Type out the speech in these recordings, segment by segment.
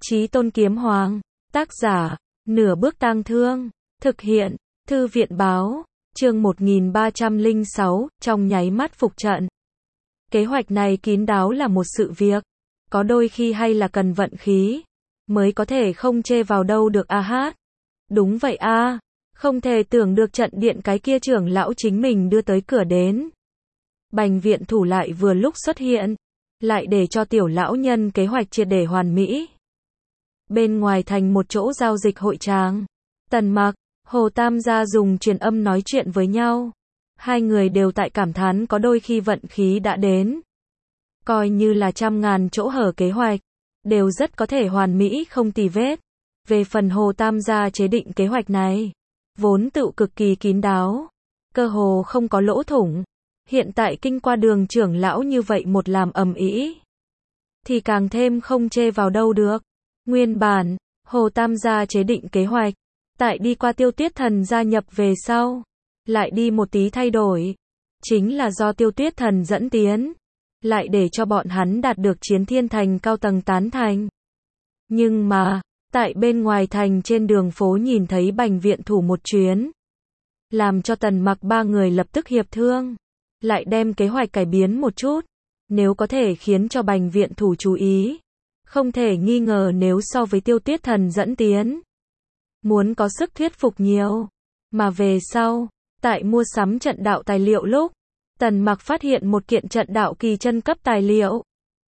Chí Tôn Kiếm Hoàng, tác giả, Nửa Bước Tang Thương, thực hiện, Thư viện báo, chương 1306, trong nháy mắt phục trận. Kế hoạch này kín đáo là một sự việc, có đôi khi hay là cần vận khí, mới có thể không chê vào đâu được a hát. Đúng vậy a, không thể tưởng được trận điện cái kia trưởng lão chính mình đưa tới cửa đến. Bành viện thủ lại vừa lúc xuất hiện, lại để cho tiểu lão nhân kế hoạch triệt để hoàn mỹ. Bên ngoài thành một chỗ giao dịch hội tràng, Tần Mặc, Hồ Tam gia dùng truyền âm nói chuyện với nhau. Hai người đều tại cảm thán có đôi khi vận khí đã đến. Coi như là trăm ngàn chỗ hở kế hoạch, đều rất có thể hoàn mỹ không tì vết. Về phần Hồ Tam gia chế định kế hoạch này, vốn tự cực kỳ kín đáo, cơ hồ không có lỗ thủng. Hiện tại kinh qua đường trưởng lão như vậy một làm ầm ĩ, thì càng thêm không chê vào đâu được. Nguyên bản, Hồ Tam gia chế định kế hoạch, tại đi qua Tiêu Tuyết Thần gia nhập về sau, lại đi một tí thay đổi. Chính là do Tiêu Tuyết Thần dẫn tiến, lại để cho bọn hắn đạt được Chiến Thiên Thành cao tầng tán thành. Nhưng mà, tại bên ngoài thành trên đường phố nhìn thấy Bành viện thủ một chuyến, làm cho Tần Mặc ba người lập tức hiệp thương, lại đem kế hoạch cải biến một chút. Nếu có thể khiến cho Bành viện thủ chú ý, không thể nghi ngờ nếu so với Tiêu Tuyết Thần dẫn tiến, muốn có sức thuyết phục nhiều. Mà về sau, tại mua sắm trận đạo tài liệu lúc, Tần Mặc phát hiện một kiện trận đạo kỳ chân cấp tài liệu,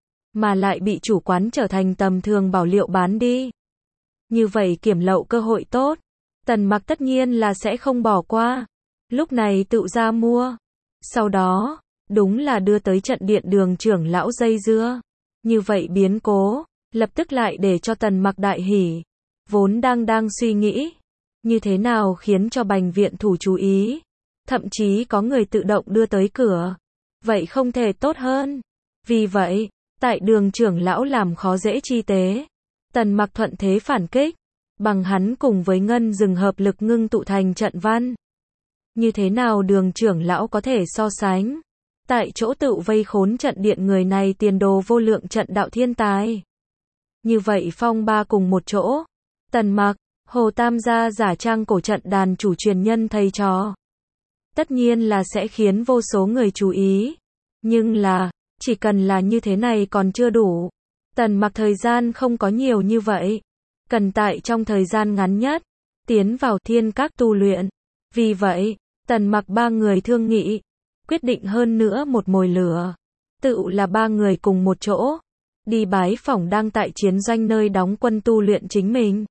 mà lại bị chủ quán trở thành tầm thường bảo liệu bán đi. Như vậy kiểm lậu cơ hội tốt, Tần Mặc tất nhiên là sẽ không bỏ qua. Lúc này tự ra mua. Sau đó, đúng là đưa tới trận điện đường trưởng lão dây dưa. Như vậy biến cố, lập tức lại để cho Tần Mặc đại hỉ. Vốn đang suy nghĩ, như thế nào khiến cho Bành viện thủ chú ý. Thậm chí có người tự động đưa tới cửa. Vậy không thể tốt hơn. Vì vậy, tại đường trưởng lão làm khó dễ chi tế, Tần Mặc thuận thế phản kích. Bằng hắn cùng với Ngân Dừng hợp lực ngưng tụ thành trận văn. Như thế nào đường trưởng lão có thể so sánh? Tại chỗ tự vây khốn trận điện người này tiền đồ vô lượng trận đạo thiên tài. Như vậy phong ba cùng một chỗ. Tần Mặc, Hồ Tam gia giả trang cổ trận đàn chủ truyền nhân thầy trò. Tất nhiên là sẽ khiến vô số người chú ý. Nhưng là, chỉ cần là như thế này còn chưa đủ. Tần Mặc thời gian không có nhiều như vậy. Cần tại trong thời gian ngắn nhất, tiến vào thiên các tu luyện. Vì vậy, Tần Mặc ba người thương nghị, quyết định hơn nữa một mồi lửa. Tự là ba người cùng một chỗ, đi bái phỏng đang tại chiến doanh nơi đóng quân tu luyện chính mình.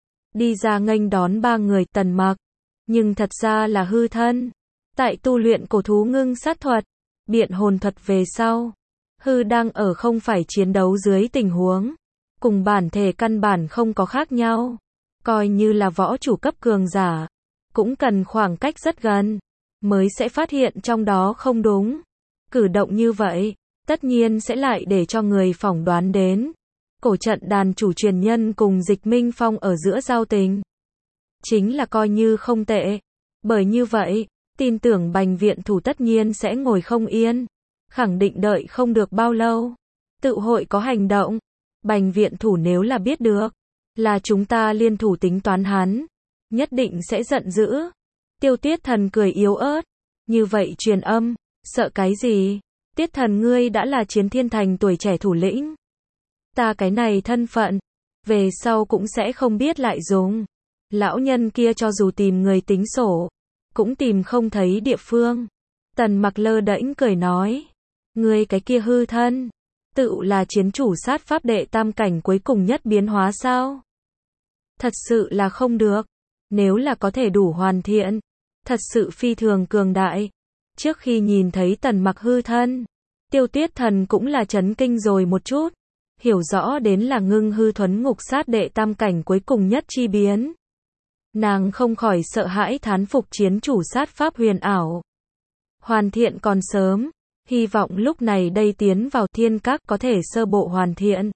Đi ra nghênh đón ba người Tần Mặc, nhưng thật ra là hư thân. Tại tu luyện cổ thú ngưng sát thuật, biện hồn thuật về sau, hư đang ở không phải chiến đấu dưới tình huống, cùng bản thể căn bản không có khác nhau. Coi như là võ chủ cấp cường giả, cũng cần khoảng cách rất gần, mới sẽ phát hiện trong đó không đúng. Cử động như vậy, tất nhiên sẽ lại để cho người phỏng đoán đến. Cổ trận đàn chủ truyền nhân cùng Dịch Minh Phong ở giữa giao tình. Chính là coi như không tệ. Bởi như vậy, tin tưởng Bành viện thủ tất nhiên sẽ ngồi không yên. Khẳng định đợi không được bao lâu. Tự hội có hành động. Bành viện thủ nếu là biết được, là chúng ta liên thủ tính toán hắn, nhất định sẽ giận dữ. Tiêu Tuyết Thần cười yếu ớt. Như vậy truyền âm, sợ cái gì? Tiết Thần ngươi đã là Chiến Thiên Thành tuổi trẻ thủ lĩnh. Ta cái này thân phận, về sau cũng sẽ không biết lại dùng. Lão nhân kia cho dù tìm người tính sổ, cũng tìm không thấy địa phương. Tần Mặc lơ đễnh cười nói. Ngươi cái kia hư thân, tự là chiến chủ sát pháp đệ tam cảnh cuối cùng nhất biến hóa sao? Thật sự là không được. Nếu là có thể đủ hoàn thiện, thật sự phi thường cường đại. Trước khi nhìn thấy Tần Mặc hư thân, Tiêu Tuyết Thần cũng là chấn kinh rồi một chút. Hiểu rõ đến là ngưng hư thuấn ngục sát đệ tam cảnh cuối cùng nhất chi biến. Nàng không khỏi sợ hãi thán phục chiến chủ sát pháp huyền ảo. Hoàn thiện còn sớm, hy vọng lúc này đây tiến vào thiên các có thể sơ bộ hoàn thiện.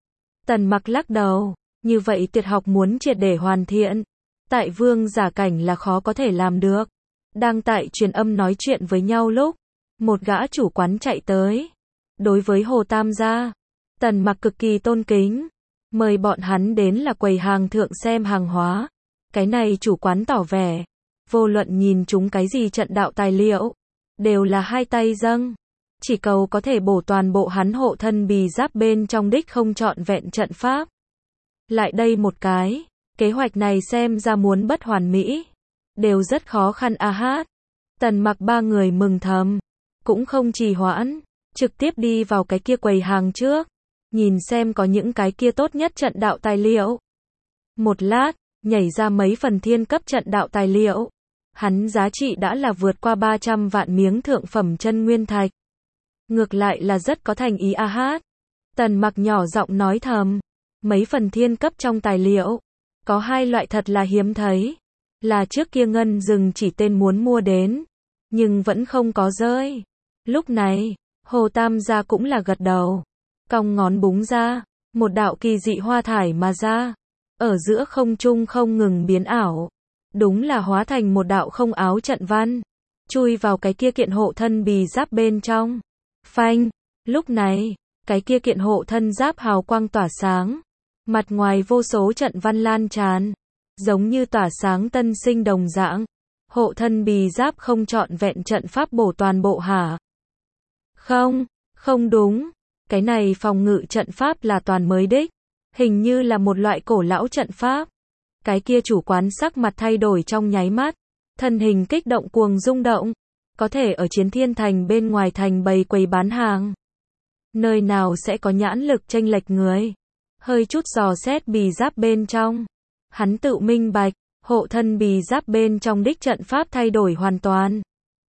Tần Mặc lắc đầu, như vậy tuyệt học muốn triệt để hoàn thiện, tại vương giả cảnh là khó có thể làm được. Đang tại truyền âm nói chuyện với nhau lúc, một gã chủ quán chạy tới. Đối với Hồ Tam gia, Tần Mặc cực kỳ tôn kính. Mời bọn hắn đến là quầy hàng thượng xem hàng hóa. Cái này chủ quán tỏ vẻ, vô luận nhìn chúng cái gì trận đạo tài liệu, đều là hai tay dâng. Chỉ cầu có thể bổ toàn bộ hắn hộ thân bì giáp bên trong đích không trọn vẹn trận pháp. Lại đây một cái, kế hoạch này xem ra muốn bất hoàn mỹ, đều rất khó khăn a hát. Tần Mặc ba người mừng thầm, cũng không trì hoãn, trực tiếp đi vào cái kia quầy hàng trước, nhìn xem có những cái kia tốt nhất trận đạo tài liệu. Một lát, nhảy ra mấy phần thiên cấp trận đạo tài liệu. Hắn giá trị đã là vượt qua 300 vạn miếng thượng phẩm chân nguyên thạch. Ngược lại là rất có thành ý a hát. Tần Mặc nhỏ giọng nói thầm, mấy phần thiên cấp trong tài liệu, có hai loại thật là hiếm thấy, là trước kia Ngân Dừng chỉ tên muốn mua đến, nhưng vẫn không có rơi. Lúc này, Hồ Tam gia cũng là gật đầu, cong ngón búng ra, một đạo kỳ dị hoa thải mà ra, ở giữa không trung không ngừng biến ảo, đúng là hóa thành một đạo không áo trận văn, chui vào cái kia kiện hộ thân bì giáp bên trong. Phanh, lúc này, cái kia kiện hộ thân giáp hào quang tỏa sáng, mặt ngoài vô số trận văn lan tràn, giống như tỏa sáng tân sinh đồng dạng. Hộ thân bì giáp không trọn vẹn trận pháp bổ toàn bộ hả? Không, không đúng, cái này phòng ngự trận pháp là toàn mới đích, hình như là một loại cổ lão trận pháp. Cái kia chủ quán sắc mặt thay đổi trong nháy mắt, thân hình kích động cuồng rung động, có thể ở Chiến Thiên Thành bên ngoài thành bày quầy bán hàng. Nơi nào sẽ có nhãn lực chênh lệch người? Hơi chút dò xét bì giáp bên trong, hắn tự minh bạch, hộ thân bì giáp bên trong đích trận pháp thay đổi hoàn toàn,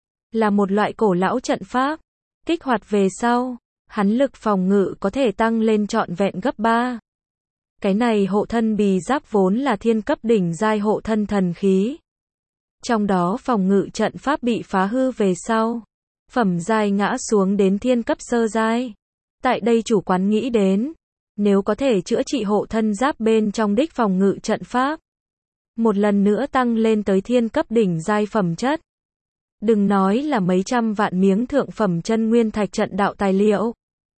là một loại cổ lão trận pháp, kích hoạt về sau, hắn lực phòng ngự có thể tăng lên trọn vẹn gấp 3. Cái này hộ thân bì giáp vốn là thiên cấp đỉnh giai hộ thân thần khí. Trong đó phòng ngự trận pháp bị phá hư về sau, phẩm giai ngã xuống đến thiên cấp sơ giai. Tại đây chủ quán nghĩ đến, nếu có thể chữa trị hộ thân giáp bên trong đích phòng ngự trận pháp, một lần nữa tăng lên tới thiên cấp đỉnh giai phẩm chất. Đừng nói là mấy trăm vạn miếng thượng phẩm chân nguyên thạch trận đạo tài liệu,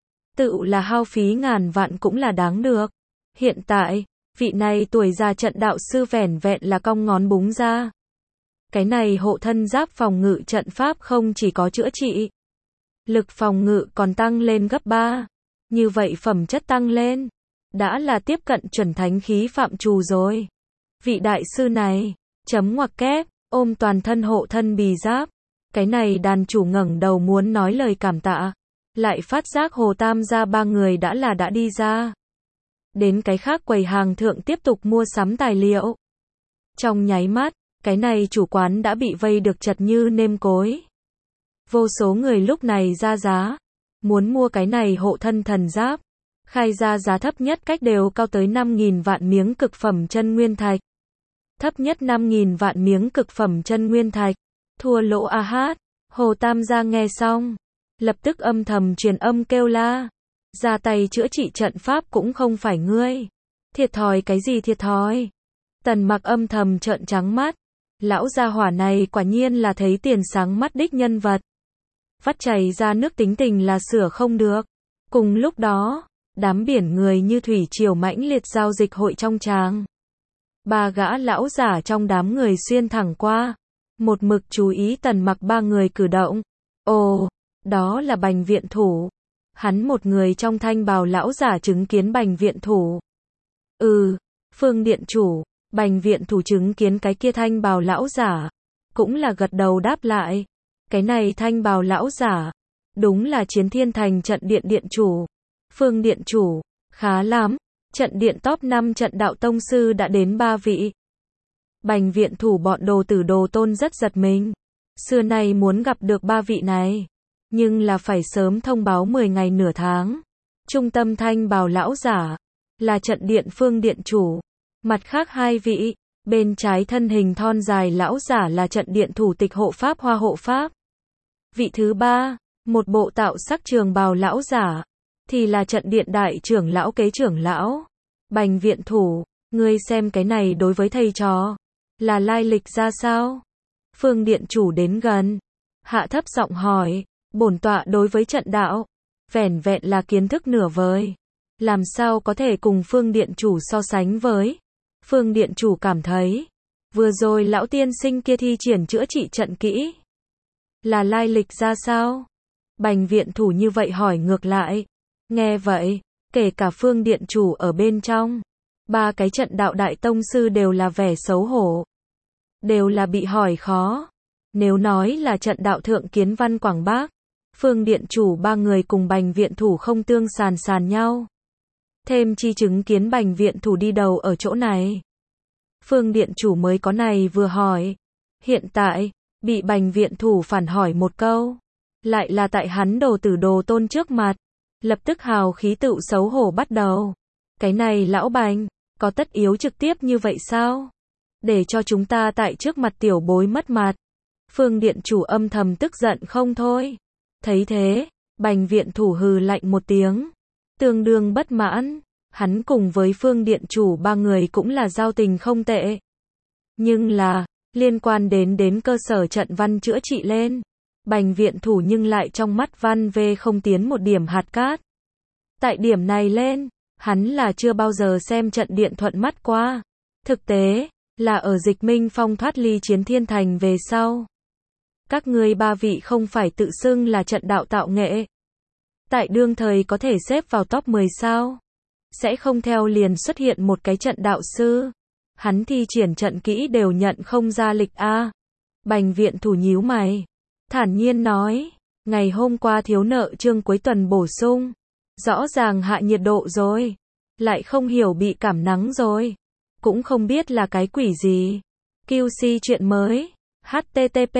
tự là hao phí ngàn vạn cũng là đáng được. Hiện tại, vị này tuổi già trận đạo sư vẻn vẹn là cong ngón búng ra. Cái này hộ thân giáp phòng ngự trận pháp không chỉ có chữa trị, lực phòng ngự còn tăng lên gấp 3. Như vậy phẩm chất tăng lên, đã là tiếp cận chuẩn thánh khí phạm trù rồi. Vị đại sư này, chấm ngoặc kép, ôm toàn thân hộ thân bì giáp. Cái này đàn chủ ngẩng đầu muốn nói lời cảm tạ, lại phát giác Hồ Tam gia ba người đã đi ra. Đến cái khác quầy hàng thượng tiếp tục mua sắm tài liệu. Trong nháy mắt, cái này chủ quán đã bị vây được chật như nêm cối. Vô số người lúc này ra giá, muốn mua cái này hộ thân thần giáp. Khai ra giá thấp nhất cách đều cao tới 5.000 vạn miếng cực phẩm chân nguyên thạch. Thấp nhất 5.000 vạn miếng cực phẩm chân nguyên thạch. Thua lỗ a hát. Hồ Tam gia nghe xong, lập tức âm thầm truyền âm kêu la. Ra tay chữa trị trận pháp cũng không phải ngươi. Thiệt thòi cái gì thiệt thòi? Tần Mặc âm thầm trợn trắng mắt. Lão gia hỏa này quả nhiên là thấy tiền sáng mắt đích nhân vật. Vắt chảy ra nước tính tình là sửa không được. Cùng lúc đó, đám biển người như thủy triều mãnh liệt giao dịch hội trong tràng. Ba gã lão giả trong đám người xuyên thẳng qua, một mực chú ý Tần Mặc ba người cử động. Ồ, đó là Bành viện thủ. Hắn một người trong thanh bào lão giả chứng kiến Bành viện thủ. Phương điện chủ. Bành viện thủ chứng kiến cái kia thanh bào lão giả, cũng là gật đầu đáp lại. Cái này thanh bào lão giả, đúng là Chiến Thiên Thành trận điện điện chủ. Phương điện chủ, khá lắm, trận điện top 5 trận đạo tông sư đã đến 3 vị. Bành viện thủ bọn đồ tử đồ tôn rất giật mình. Xưa nay muốn gặp được 3 vị này, nhưng là phải sớm thông báo 10 ngày nửa tháng. Trung tâm thanh bào lão giả, là trận điện Phương điện chủ. Mặt khác 2 vị, bên trái thân hình thon dài lão giả là trận điện thủ tịch hộ pháp Hoa hộ pháp. Vị thứ 3, một bộ tạo sắc trường bào lão giả, thì là trận điện đại trưởng lão kế trưởng lão. Bành viện thủ, ngươi xem cái này đối với thầy trò, là lai lịch ra sao? Phương điện chủ đến gần, hạ thấp giọng hỏi, bổn tọa đối với trận đạo, vẻn vẹn là kiến thức nửa vời. làm sao có thể cùng Phương Điện Chủ so sánh với. Phương Điện Chủ cảm thấy, vừa rồi lão tiên sinh kia thi triển chữa trị trận kỹ, là lai lịch ra sao? Bành Viện Thủ như vậy hỏi ngược lại. Nghe vậy, kể cả Phương Điện Chủ ở bên trong, ba cái trận đạo đại tông sư đều là vẻ xấu hổ. Đều là bị hỏi khó. Nếu nói là trận đạo thượng kiến văn Quảng Bác, Phương Điện Chủ ba người cùng Bành Viện Thủ không tương sàn nhau. Thêm chi chứng kiến Bành Viện Thủ đi đầu ở chỗ này. Phương Điện Chủ mới có này vừa hỏi. Hiện tại, bị Bành Viện Thủ phản hỏi một câu. Lại là tại hắn đồ tử đồ tôn trước mặt. Lập tức hào khí tự xấu hổ bắt đầu. Cái này lão Bành, có tất yếu trực tiếp như vậy sao? Để cho chúng ta tại trước mặt tiểu bối mất mặt. Phương Điện Chủ âm thầm tức giận không thôi. Thấy thế, Bành Viện Thủ hừ lạnh một tiếng. Tương đương bất mãn. Hắn cùng với Phương Điện Chủ ba người cũng là giao tình không tệ. Nhưng là, liên quan đến cơ sở trận văn chữa trị lên. Bành Viện Thủ nhưng lại trong mắt văn về không tiến một điểm hạt cát. Tại điểm này lên, hắn là chưa bao giờ xem trận điện thuận mắt qua. Thực tế, là ở Dịch Minh Phong thoát ly Chiến Thiên Thành về sau. Các ngươi ba vị không phải tự xưng là trận đạo tạo nghệ. Tại đương thời có thể xếp vào top 10 sao? Sẽ không theo liền xuất hiện một cái trận đạo sư. Hắn thi triển trận kỹ đều nhận không ra lịch a. Bành Viện Thủ nhíu mày. Thản nhiên nói, ngày hôm qua thiếu nợ chương cuối tuần bổ sung. Rõ ràng hạ nhiệt độ rồi. Lại không hiểu bị cảm nắng rồi. Cũng không biết là cái quỷ gì. QC chuyện mới. http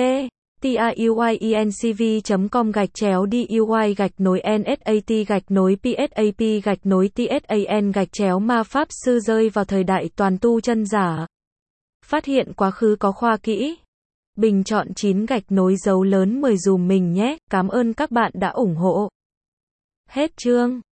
tiuy.com/duy-nsat-psap-tsan - ma pháp sư rơi vào thời đại toàn tu chân giả. Phát hiện quá khứ có khoa kỹ. Bình chọn 9 dấu lớn 10 dùm mình nhé. Cảm ơn các bạn đã ủng hộ. Hết chương.